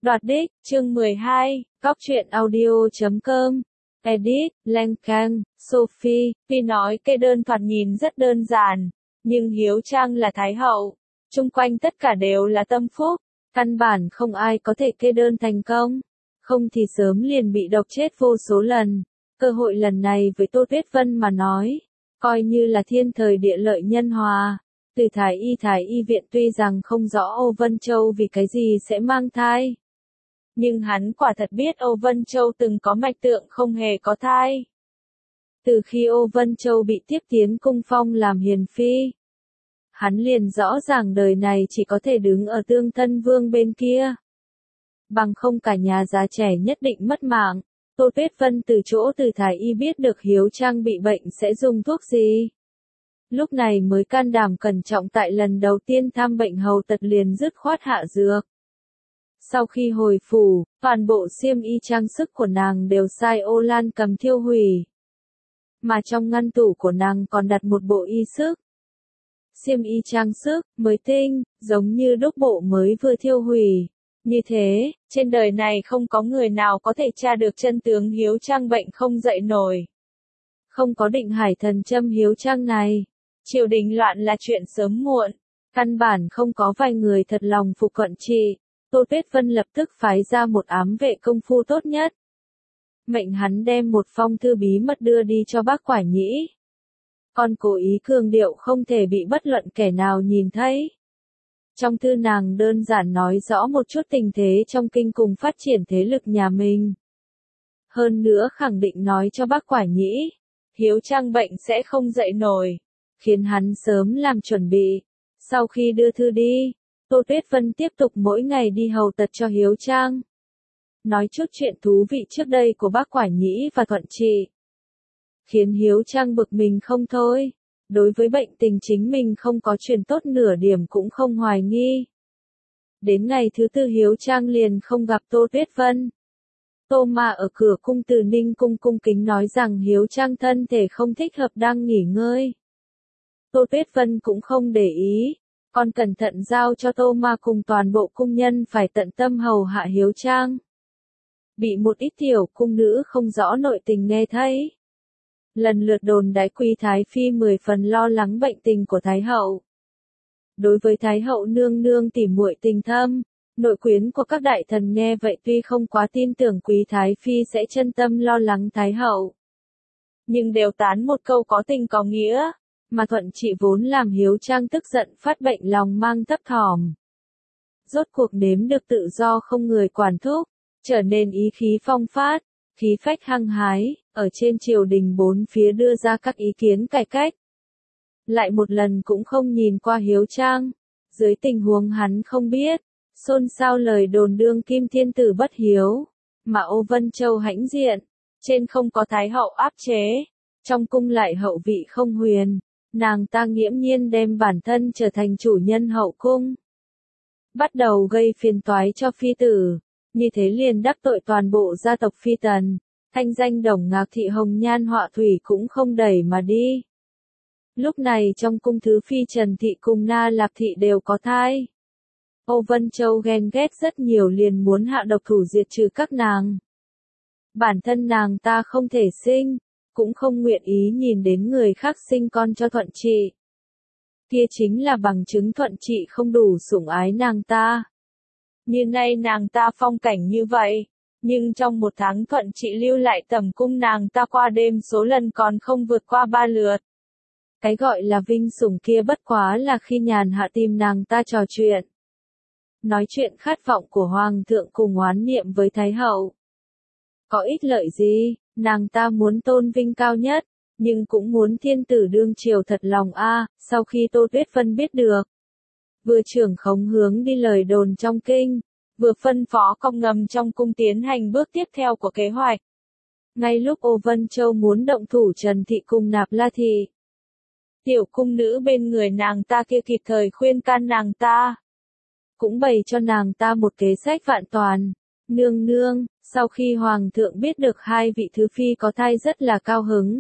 Đoạt đích, chương 12, góc truyện audio.com. Edit, Lan Kang, Sophie, tuy nói kê đơn thoạt nhìn rất đơn giản, nhưng Hiếu Trang là Thái hậu, chung quanh tất cả đều là tâm phúc, căn bản không ai có thể kê đơn thành công, không thì sớm liền bị độc chết vô số lần. Cơ hội lần này với Tô Tuyết Vân mà nói, coi như là thiên thời địa lợi nhân hòa. Từ Thái y viện tuy rằng không rõ Âu Vân Châu vì cái gì sẽ mang thai, nhưng hắn quả thật biết Âu Vân Châu từng có mạch tượng không hề có thai. Từ khi Âu Vân Châu bị tiếp tiến cung phong làm hiền phi, hắn liền rõ ràng đời này chỉ có thể đứng ở Tương Thân Vương bên kia. Bằng không cả nhà già trẻ nhất định mất mạng. Tô Tuyết Vân từ chỗ Từ Thái y biết được Hiếu Trang bị bệnh sẽ dùng thuốc gì. Lúc này mới can đảm cẩn trọng tại lần đầu tiên thăm bệnh hầu tật liền dứt khoát hạ dược. Sau khi hồi phủ, toàn bộ xiêm y trang sức của nàng đều sai Ô Lan cầm thiêu hủy. Mà trong ngăn tủ của nàng còn đặt một bộ y sức. Xiêm y trang sức, mới tinh, giống như đúc bộ mới vừa thiêu hủy. Như thế, trên đời này không có người nào có thể tra được chân tướng Hiếu Trang bệnh không dậy nổi. Không có định hải thần châm Hiếu Trang này, triều đình loạn là chuyện sớm muộn, căn bản không có vài người thật lòng phục cận trị. Tô Tuyết Vân lập tức phái ra một ám vệ công phu tốt nhất. Mệnh hắn đem một phong thư bí mật đưa đi cho bác Quả Nhĩ. Còn cố ý cường điệu không thể bị bất luận kẻ nào nhìn thấy. Trong thư nàng đơn giản nói rõ một chút tình thế trong kinh cùng phát triển thế lực nhà mình. Hơn nữa khẳng định nói cho bác Quả Nhĩ, Hiếu Trang bệnh sẽ không dậy nổi, khiến hắn sớm làm chuẩn bị. Sau khi đưa thư đi, Tô Tuyết Vân tiếp tục mỗi ngày đi hầu tật cho Hiếu Trang. Nói chút chuyện thú vị trước đây của bác Quả Nhĩ và Thuận Trị. Khiến Hiếu Trang bực mình không thôi. Đối với bệnh tình chính mình không có truyền tốt nửa điểm cũng không hoài nghi. Đến ngày thứ tư Hiếu Trang liền không gặp Tô Tuyết Vân. Tô Ma ở cửa cung Từ Ninh cung cung kính nói rằng Hiếu Trang thân thể không thích hợp đang nghỉ ngơi. Tô Tuyết Vân cũng không để ý, còn cẩn thận giao cho Tô Ma cùng toàn bộ cung nhân phải tận tâm hầu hạ Hiếu Trang. Bị một ít tiểu cung nữ không rõ nội tình nghe thấy. Lần lượt đồn đãi Quý Thái Phi 10 phần lo lắng bệnh tình của Thái Hậu. Đối với Thái Hậu nương nương tỉ muội tình thâm, nội quyến của các đại thần nghe vậy tuy không quá tin tưởng Quý Thái Phi sẽ chân tâm lo lắng Thái Hậu. Nhưng đều tán một câu có tình có nghĩa, mà Thuận Trị vốn làm Hiếu Trang tức giận phát bệnh lòng mang thấp thỏm. Rốt cuộc nếm được tự do không người quản thúc, trở nên ý khí phong phát, khí phách hăng hái, ở trên triều đình bốn phía đưa ra các ý kiến cải cách. Lại một lần cũng không nhìn qua Hiếu Trang, dưới tình huống hắn không biết, xôn xao lời đồn đương kim thiên tử bất hiếu, mà Âu Vân Châu hãnh diện, trên không có Thái Hậu áp chế, trong cung lại hậu vị không huyền, nàng ta nghiễm nhiên đem bản thân trở thành chủ nhân hậu cung. Bắt đầu gây phiền toái cho phi tử, như thế liền đắc tội toàn bộ gia tộc Phi Tần. Thanh danh Đồng Ngạc Thị Hồng Nhan Họa Thủy cũng không đẩy mà đi. Lúc này trong cung Thứ Phi Trần Thị cùng Na Lạc Thị đều có thai. Âu Vân Châu ghen ghét rất nhiều liền muốn hạ độc thủ diệt trừ các nàng. Bản thân nàng ta không thể sinh, cũng không nguyện ý nhìn đến người khác sinh con cho Thuận Trị. Kia chính là bằng chứng Thuận Trị không đủ sủng ái nàng ta. Như nay nàng ta phong cảnh như vậy. Nhưng trong một tháng Thuận Trị lưu lại tầm cung nàng ta qua đêm số lần còn không vượt qua 3 lượt. Cái gọi là vinh sủng kia bất quá là khi nhàn hạ tìm nàng ta trò chuyện. Nói chuyện khát vọng của Hoàng thượng cùng oán niệm với Thái Hậu. Có ích lợi gì, nàng ta muốn tôn vinh cao nhất, nhưng cũng muốn thiên tử đương triều thật lòng sau khi Tô Tuyết Vân biết được. Vừa trưởng khống hướng đi lời đồn trong kinh. Vừa phân phó công ngầm trong cung tiến hành bước tiếp theo của kế hoạch. Ngay lúc Âu Vân Châu muốn động thủ Trần Thị cùng Nạp La Thị, tiểu cung nữ bên người nàng ta kia kịp thời khuyên can nàng ta. Cũng bày cho nàng ta một kế sách vạn toàn. Nương nương, sau khi Hoàng thượng biết được hai vị thứ phi có thai rất là cao hứng.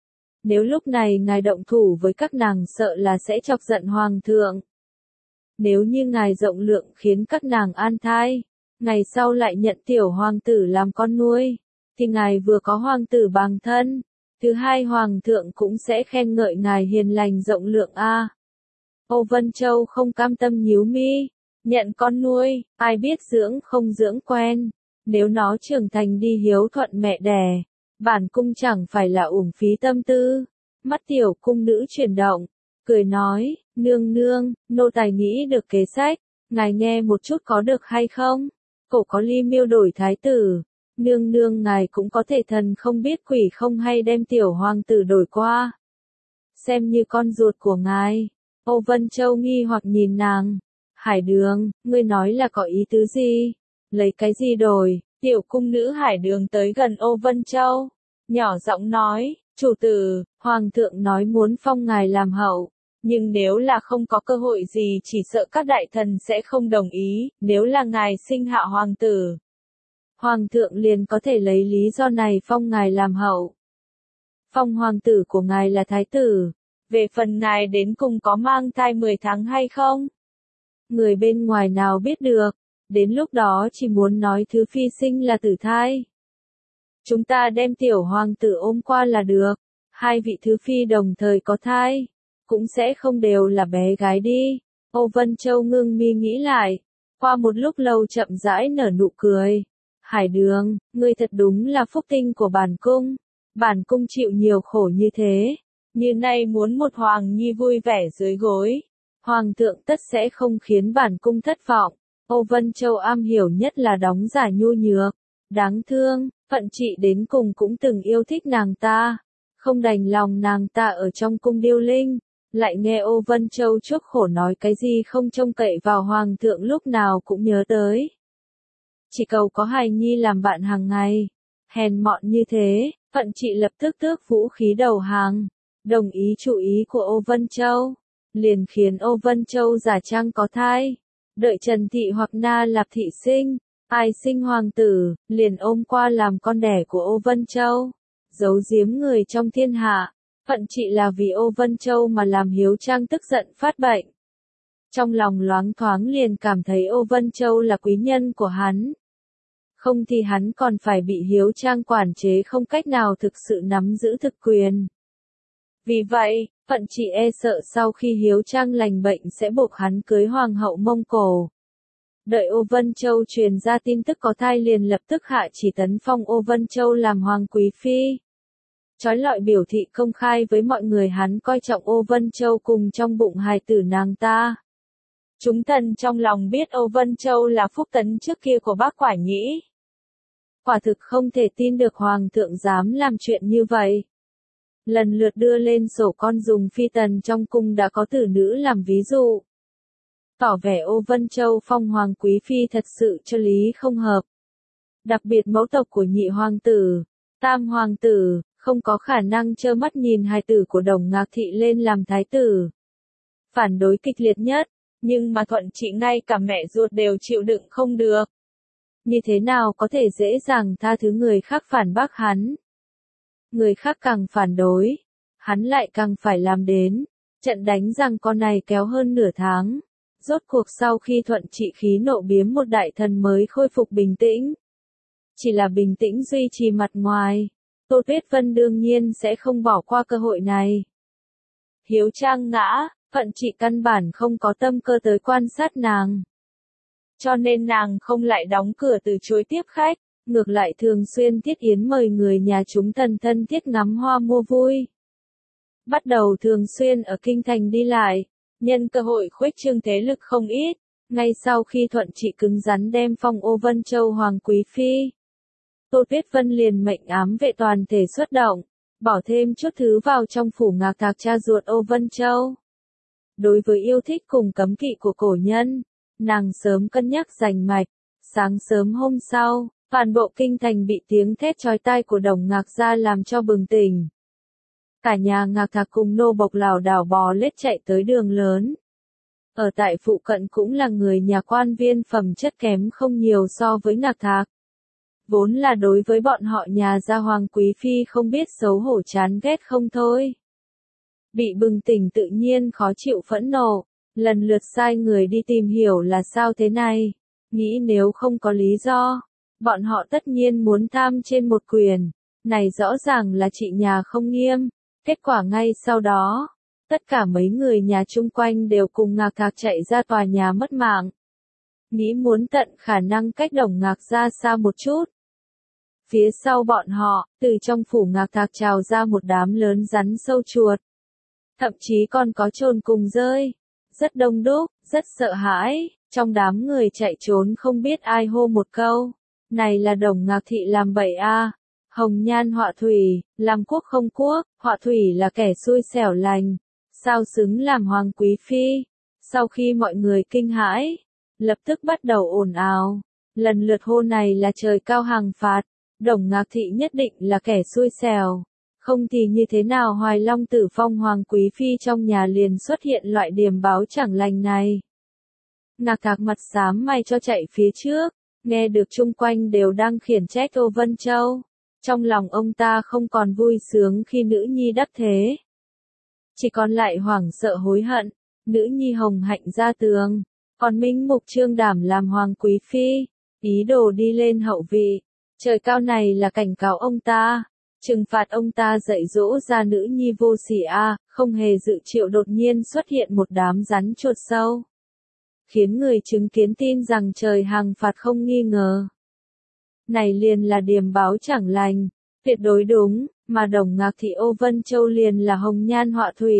Nếu lúc này ngài động thủ với các nàng sợ là sẽ chọc giận Hoàng thượng. Nếu như ngài rộng lượng khiến các nàng an thai, ngày sau lại nhận tiểu hoàng tử làm con nuôi, thì ngài vừa có hoàng tử bằng thân, thứ hai hoàng thượng cũng sẽ khen ngợi ngài hiền lành rộng lượng a. Âu Vân Châu không cam tâm nhíu mi, nhận con nuôi, ai biết dưỡng không dưỡng quen, nếu nó trưởng thành đi hiếu thuận mẹ đẻ, bản cung chẳng phải là uổng phí tâm tư. Mắt tiểu cung nữ chuyển động, cười nói, nương nương, nô tài nghĩ được kế sách, ngài nghe một chút có được hay không? Cổ có ly miêu đổi thái tử, nương nương ngài cũng có thể thần không biết quỷ không hay đem tiểu hoàng tử đổi qua. Xem như con ruột của ngài. Âu Vân Châu nghi hoặc nhìn nàng. Hải Đường, ngươi nói là có ý tứ gì? Lấy cái gì đổi? Tiểu cung nữ Hải Đường tới gần Âu Vân Châu, nhỏ giọng nói, chủ tử, hoàng thượng nói muốn phong ngài làm hậu, nhưng nếu là không có cơ hội gì chỉ sợ các đại thần sẽ không đồng ý, nếu là ngài sinh hạ hoàng tử, hoàng thượng liền có thể lấy lý do này phong ngài làm hậu. Phong hoàng tử của ngài là thái tử, về phần ngài đến cùng có mang thai 10 tháng hay không? Người bên ngoài nào biết được, đến lúc đó chỉ muốn nói thứ phi sinh là tử thai. Chúng ta đem tiểu hoàng tử ôm qua là được, hai vị thứ phi đồng thời có thai, cũng sẽ không đều là bé gái đi. Âu Vân Châu ngưng mi nghĩ lại, qua một lúc lâu chậm rãi nở nụ cười. Hải Đường, ngươi thật đúng là phúc tinh của bản cung chịu nhiều khổ như thế, như nay muốn một hoàng nhi vui vẻ dưới gối, hoàng thượng tất sẽ không khiến bản cung thất vọng. Âu Vân Châu am hiểu nhất là đóng giả nhu nhược, đáng thương, phận chị đến cùng cũng từng yêu thích nàng ta, không đành lòng nàng ta ở trong cung điêu linh, lại nghe Âu Vân Châu chuốc khổ nói cái gì không trông cậy vào hoàng thượng lúc nào cũng nhớ tới. Chỉ cầu có hài nhi làm bạn hàng ngày, hèn mọn như thế, phận chị lập tức tước vũ khí đầu hàng, đồng ý chủ ý của Âu Vân Châu, liền khiến Âu Vân Châu giả trang có thai, đợi Trần Thị hoặc Na Lạp Thị sinh. Ai sinh hoàng tử, liền ôm qua làm con đẻ của Âu Vân Châu, giấu giếm người trong thiên hạ, phận chị là vì Âu Vân Châu mà làm Hiếu Trang tức giận phát bệnh. Trong lòng loáng thoáng liền cảm thấy Âu Vân Châu là quý nhân của hắn. Không thì hắn còn phải bị Hiếu Trang quản chế không cách nào thực sự nắm giữ thực quyền. Vì vậy, phận chị e sợ sau khi Hiếu Trang lành bệnh sẽ buộc hắn cưới hoàng hậu Mông Cổ. Đợi Âu Vân Châu truyền ra tin tức có thai liền lập tức hạ chỉ tấn phong Âu Vân Châu làm hoàng quý phi. Chói lọi biểu thị công khai với mọi người hắn coi trọng Âu Vân Châu cùng trong bụng hài tử nàng ta. Chúng thần trong lòng biết Âu Vân Châu là phúc tấn trước kia của bác Quả Nhĩ. Quả thực không thể tin được hoàng thượng dám làm chuyện như vậy. Lần lượt đưa lên sổ con dùng phi tần trong cung đã có tử nữ làm ví dụ. Tỏ vẻ Âu Vân Châu phong hoàng quý phi thật sự cho lý không hợp. Đặc biệt mẫu tộc của nhị hoàng tử, tam hoàng tử, không có khả năng trơ mắt nhìn hài tử của Đồng Ngạc Thị lên làm thái tử. Phản đối kịch liệt nhất, nhưng mà thuận chị ngay cả mẹ ruột đều chịu đựng không được. Như thế nào có thể dễ dàng tha thứ người khác phản bác hắn? Người khác càng phản đối, hắn lại càng phải làm đến. Trận đánh giằng co này kéo hơn nửa tháng. Rốt cuộc sau khi thuận trị khí nộ biếm một đại thần mới khôi phục bình tĩnh. Chỉ là bình tĩnh duy trì mặt ngoài, Tô Tuyết Vân đương nhiên sẽ không bỏ qua cơ hội này. Hiếu Trang ngã, phận trị căn bản không có tâm cơ tới quan sát nàng. Cho nên nàng không lại đóng cửa từ chối tiếp khách, ngược lại thường xuyên thiết yến mời người nhà chúng thân thân thiết ngắm hoa mua vui. Bắt đầu thường xuyên ở kinh thành đi lại. Nhân cơ hội khuếch trương thế lực không ít, ngay sau khi thuận trị cứng rắn đem phong Âu Vân Châu hoàng quý phi. Tô Tuyết Vân liền mệnh ám vệ toàn thể xuất động, bỏ thêm chút thứ vào trong phủ Ngạc Thạc cha ruột Âu Vân Châu. Đối với yêu thích cùng cấm kỵ của cổ nhân, nàng sớm cân nhắc rành mạch, sáng sớm hôm sau, toàn bộ kinh thành bị tiếng thét chói tai của Đồng Ngạc gia làm cho bừng tỉnh. Cả nhà Ngạc Thạc cùng nô bộc lảo đảo bò lết chạy tới đường lớn. Ở tại phụ cận cũng là người nhà quan viên phẩm chất kém không nhiều so với Ngạc Thạc. Vốn là đối với bọn họ nhà gia hoàng quý phi không biết xấu hổ chán ghét không thôi. Bị bừng tỉnh tự nhiên khó chịu phẫn nộ, lần lượt sai người đi tìm hiểu là sao thế này. nghĩ nếu không có lý do, bọn họ tất nhiên muốn tham trên một quyền. Này rõ ràng là chị nhà không nghiêm. Kết quả ngay sau đó, tất cả mấy người nhà chung quanh đều cùng Ngạc Thạc chạy ra tòa nhà mất mạng. Nghĩ muốn tận khả năng cách Đồng Ngạc ra xa một chút. Phía sau bọn họ, từ trong phủ Ngạc Thạc trào ra một đám lớn rắn sâu chuột. Thậm chí còn có chồn cùng rơi. Rất đông đúc, rất sợ hãi, trong đám người chạy trốn không biết ai hô một câu. Này là Đồng Ngạc thị làm bậy a. Hồng Nhan họa thủy, làm quốc không quốc, họa thủy là kẻ xui xẻo lành. Sao xứng làm hoàng quý phi? Sau khi mọi người kinh hãi, lập tức bắt đầu ồn ào. Lần lượt hô này là trời cao hàng phạt. Đồng Ngạc thị nhất định là kẻ xui xẻo. Không thì như thế nào Hoài Long Tử phong hoàng quý phi trong nhà liền xuất hiện loại điềm báo chẳng lành này. Ngạc Thạc mặt xám mày cho chạy phía trước, nghe được chung quanh đều đang khiển trách Ô Vân Châu. Trong lòng ông ta không còn vui sướng khi nữ nhi đắc thế. Chỉ còn lại hoảng sợ hối hận, nữ nhi hồng hạnh ra tường, còn Minh Mục Trương Đảm làm hoàng quý phi, ý đồ đi lên hậu vị. Trời cao này là cảnh cáo ông ta, trừng phạt ông ta dạy dỗ ra nữ nhi vô sỉ a, không hề dự triệu đột nhiên xuất hiện một đám rắn chuột sâu. Khiến người chứng kiến tin rằng trời hàng phạt không nghi ngờ. Này liền là điềm báo chẳng lành, tuyệt đối đúng, mà Đồng Ngạc thị Ô Vân Châu liền là hồng nhan họa thủy.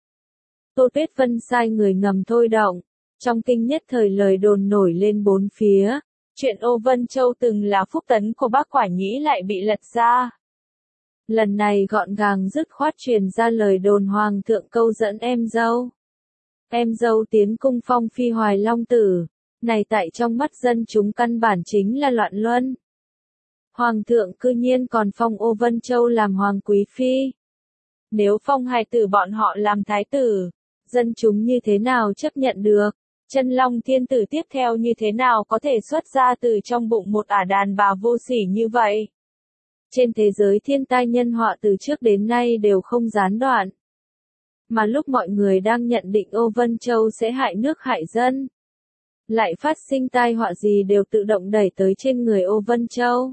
Tô Tuyết Vân sai người ngầm thôi động, trong kinh nhất thời lời đồn nổi lên bốn phía, chuyện Ô Vân Châu từng là phúc tấn của bác Quả Nhĩ lại bị lật ra. Lần này gọn gàng dứt khoát truyền ra lời đồn hoàng thượng câu dẫn em dâu. Em dâu tiến cung phong phi Hoài Long Tử, này tại trong mắt dân chúng căn bản chính là loạn luân. Hoàng thượng cư nhiên còn phong Ô Vân Châu làm hoàng quý phi. Nếu phong hài tử bọn họ làm thái tử, dân chúng như thế nào chấp nhận được? Chân Long Thiên Tử tiếp theo như thế nào có thể xuất ra từ trong bụng một ả đàn bà vô sỉ như vậy? Trên thế giới thiên tai nhân họa từ trước đến nay đều không gián đoạn. Mà lúc mọi người đang nhận định Ô Vân Châu sẽ hại nước hại dân, lại phát sinh tai họa gì đều tự động đẩy tới trên người Ô Vân Châu.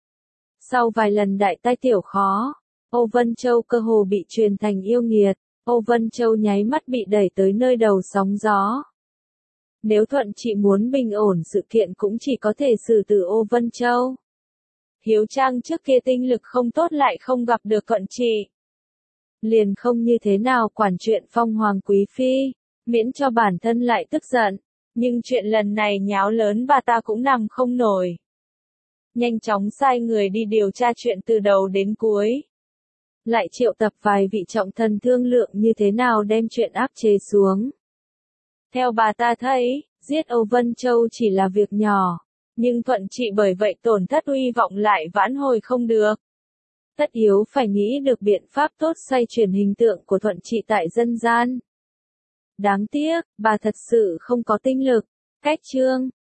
Sau vài lần đại tai tiểu khó, Ô Vân Châu cơ hồ bị truyền thành yêu nghiệt, Ô Vân Châu nháy mắt bị đẩy tới nơi đầu sóng gió. Nếu Thuận Trị muốn bình ổn sự kiện cũng chỉ có thể xử tử Ô Vân Châu. Hiếu Trang trước kia tinh lực không tốt lại không gặp được Thuận Trị, liền không như thế nào quản chuyện phong hoàng quý phi, miễn cho bản thân lại tức giận. Nhưng chuyện lần này nháo lớn bà ta cũng nằm không nổi. Nhanh chóng sai người đi điều tra chuyện từ đầu đến cuối. Lại triệu tập vài vị trọng thần thương lượng như thế nào đem chuyện áp chế xuống. Theo bà ta thấy, giết Ô Vân Châu chỉ là việc nhỏ, nhưng Thuận Trị bởi vậy tổn thất uy vọng lại vãn hồi không được. Tất yếu phải nghĩ được biện pháp tốt xoay chuyển hình tượng của Thuận Trị tại dân gian. Đáng tiếc, bà thật sự không có tinh lực. Cách chương